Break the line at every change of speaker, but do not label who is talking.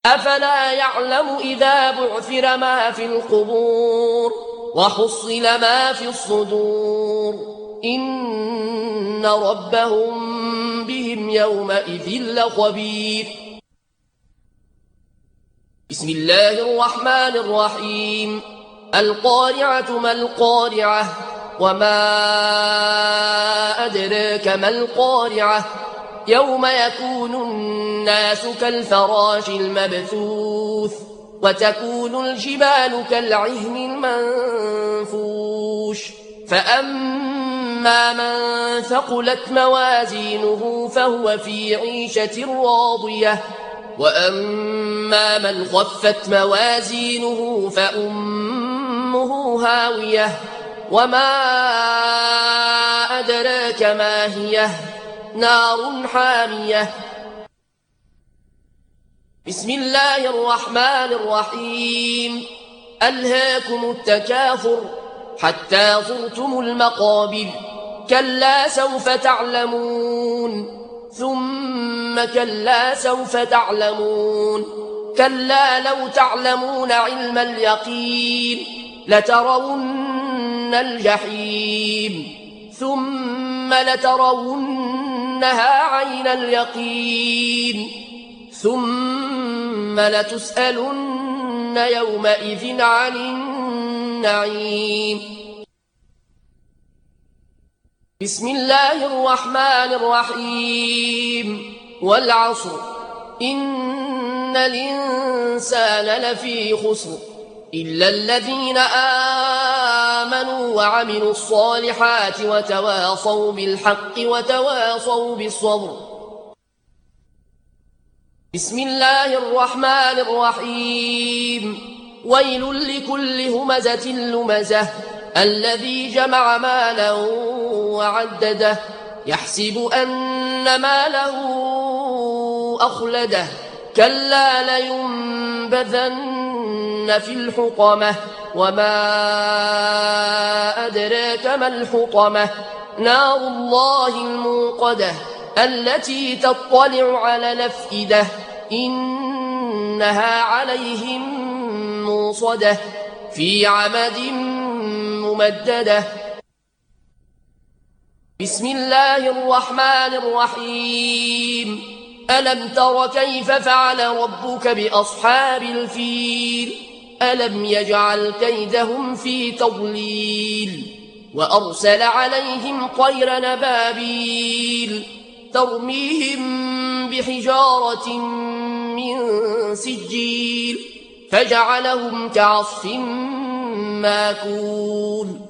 أفلا يعلم إذا بعثر ما في القبور وحصل ما في الصدور إن ربهم بهم يومئذ لخبير. بسم الله الرحمن الرحيم. القارعة ما القارعة وما أدراك ما القارعة يوم يكون الناس كالفراش المبثوث وتكون الجبال كالعهن المنفوش فأما من ثقلت موازينه فهو في عيشة راضية وأما من خفت موازينه فأمه هاوية وما أدراك ما هي نار حامية. بسم الله الرحمن الرحيم. ألهاكم التكاثر حتى زرتم المقابر كلا سوف تعلمون ثم كلا سوف تعلمون كلا لو تعلمون علم اليقين لترون الجحيم ثم لترونها عين اليقين ثم لتسألن يومئذ عن النعيم. بسم الله الرحمن الرحيم. والعصر إن الإنسان لفي خسر إلا الذين آمنوا وعملوا الصالحات وتواصوا بالحق وتواصوا بالصبر. بسم الله الرحمن الرحيم. ويل لكل همزة لمزة الذي جمع مالا وعدده يحسب أن ماله أخلده كلا لينبذن في الحطمة وما أدراك ما الحطمة نار الله الموقدة التي تطلع على الأفئدة إنها عليهم موصدة في عمد ممددة. بسم الله الرحمن الرحيم. ألم تر كيف فعل ربك بأصحاب الفيل ألم يجعل كيدهم في تضليل وأرسل عليهم طير نبابيل ترميهم بحجارة من سجيل فجعلهم كعصف ماكول.